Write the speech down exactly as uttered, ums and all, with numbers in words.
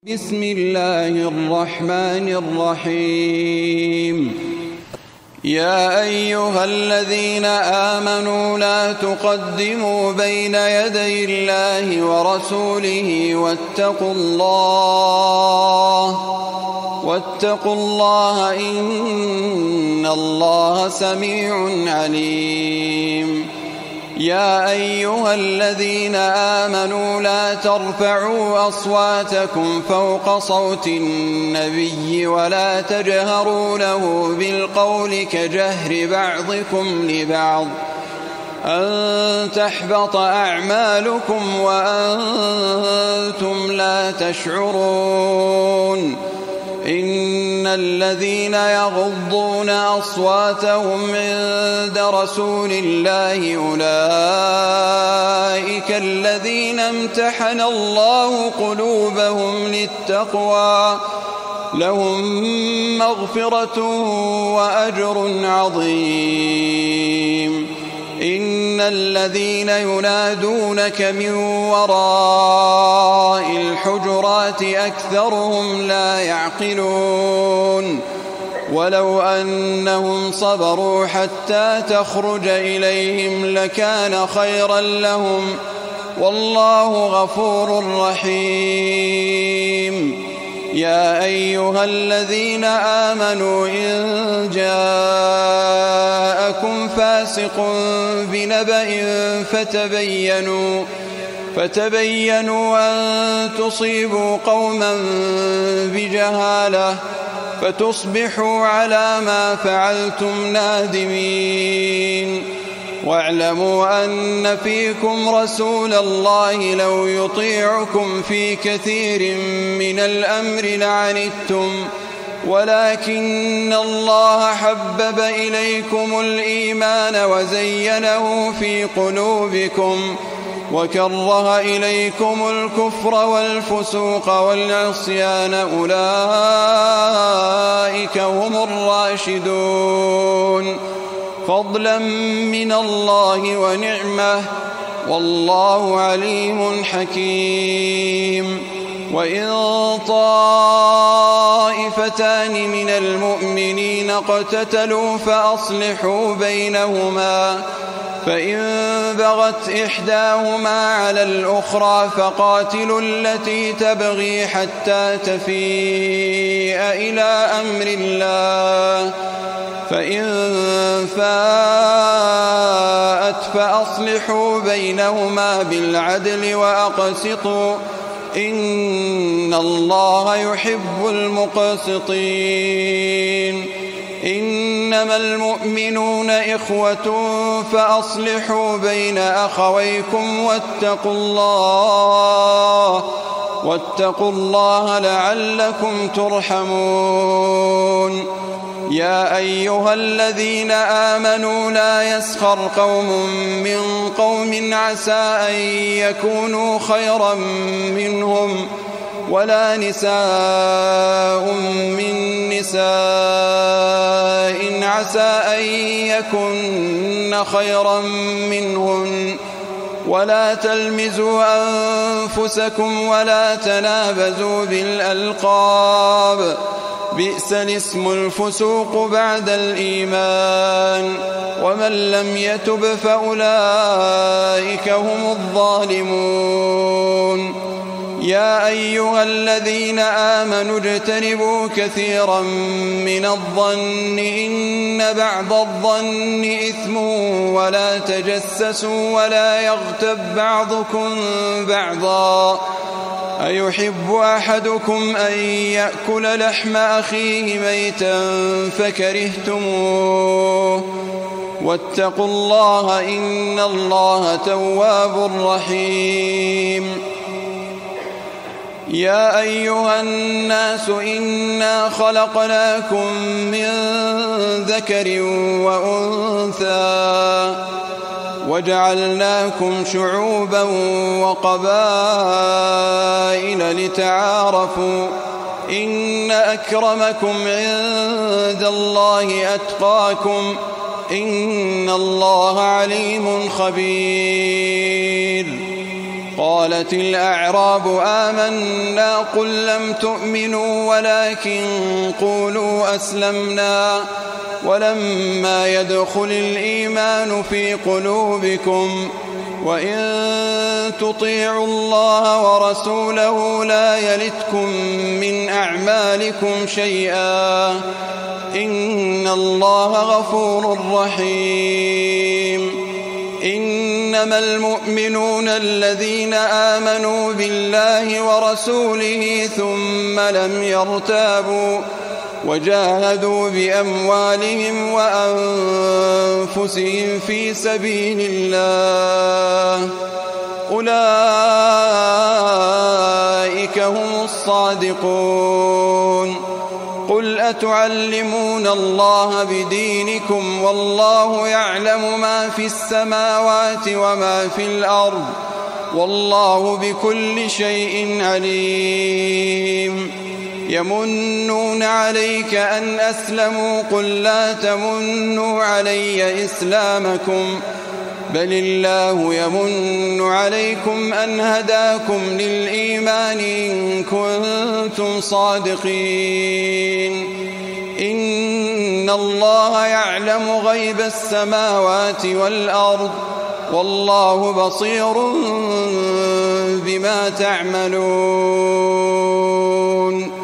بسم الله الرحمن الرحيم. يا أيها الذين آمنوا لا تقدموا بين يدي الله ورسوله واتقوا الله واتقوا الله إن الله سميع عليم. يا أيها الذين آمنوا لا ترفعوا أصواتكم فوق صوت النبي ولا تجهروا له بالقول كجهر بعضكم لبعض أن تحبط أعمالكم وأنتم لا تشعرون. إن الذين يغضون أصواتهم عند رسول الله أولئك الذين امتحن الله قلوبهم للتقوى لهم مغفرة وأجر عظيم. إن الذين ينادونك من وراء الحجرات أكثرهم لا يعقلون. ولو أنهم صبروا حتى تخرج إليهم لكان خيرا لهم والله غفور رحيم. يا أيها الذين آمنوا إن جاءكم فاسق بنبأ فتبينوا فتبينوا أن تصيبوا قوما بجهالة فتصبحوا على ما فعلتم نادمين. واعلموا أن فيكم رسول الله لو يطيعكم في كثير من الأمر لعنتم ولكن الله حبب إليكم الإيمان وزينه في قلوبكم وكره إليكم الكفر والفسوق والعصيان أولئك هم الراشدون فضلا من الله ونعمة والله عليم حكيم. وإن طائفتان من المؤمنين اقتتلوا فأصلحوا بينهما فإن بغت إحداهما على الأخرى فقاتلوا التي تبغي حتى تفيء إلى أمر الله فإن فاءت فأصلحوا بينهما بالعدل وأقسطوا إن الله يحب المقسطين. إنما المؤمنون إخوة فأصلحوا بين أخويكم واتقوا الله واتقوا الله لعلكم ترحمون. يا أيها الذين آمنوا لا يسخر قوم من قوم عسى أن يكونوا خيرا منهم ولا نساء من نساء عسى أن يكن خيرا منهن ولا تلمزوا أنفسكم ولا تنابزوا بالألقاب بئس الاسم الفسوق بعد الإيمان ومن لم يتب فأولئك هم الظالمون. يا أيها الذين آمنوا اجتنبوا كثيرا من الظن إن بعض الظن إثم ولا تجسسوا ولا يغتب بعضكم بعضا أيحب أحدكم أن يأكل لحم أخيه ميتا فكرهتموه واتقوا الله إن الله تواب رحيم. يا أيها الناس إنا خلقناكم من ذكر وأنثى وجعلناكم شعوبا وقبائل لتعارفوا إن أكرمكم عند الله أتقاكم إن الله عليم خبير. قالت الأعراب آمنا قل لم تؤمنوا ولكن قولوا أسلمنا ولما يدخل الإيمان في قلوبكم وإن تطيعوا الله ورسوله لا يلتكم من أعمالكم شيئا إن الله غفور رحيم. إنما المؤمنون الذين آمنوا بالله ورسوله ثم لم يرتابوا وجاهدوا بأموالهم وأنفسهم في سبيل الله أولئك هم الصادقون. قل أتعلمون الله بدينكم والله يعلم ما في السماوات وما في الأرض والله بكل شيء عليم. يمنون عليك أن أسلموا قل لا تمنوا علي إسلامكم بل الله يمن عليكم أن هداكم للإيمان إن كنتم صادقين. إن الله يعلم غيب السماوات والأرض والله بصير بما تعملون.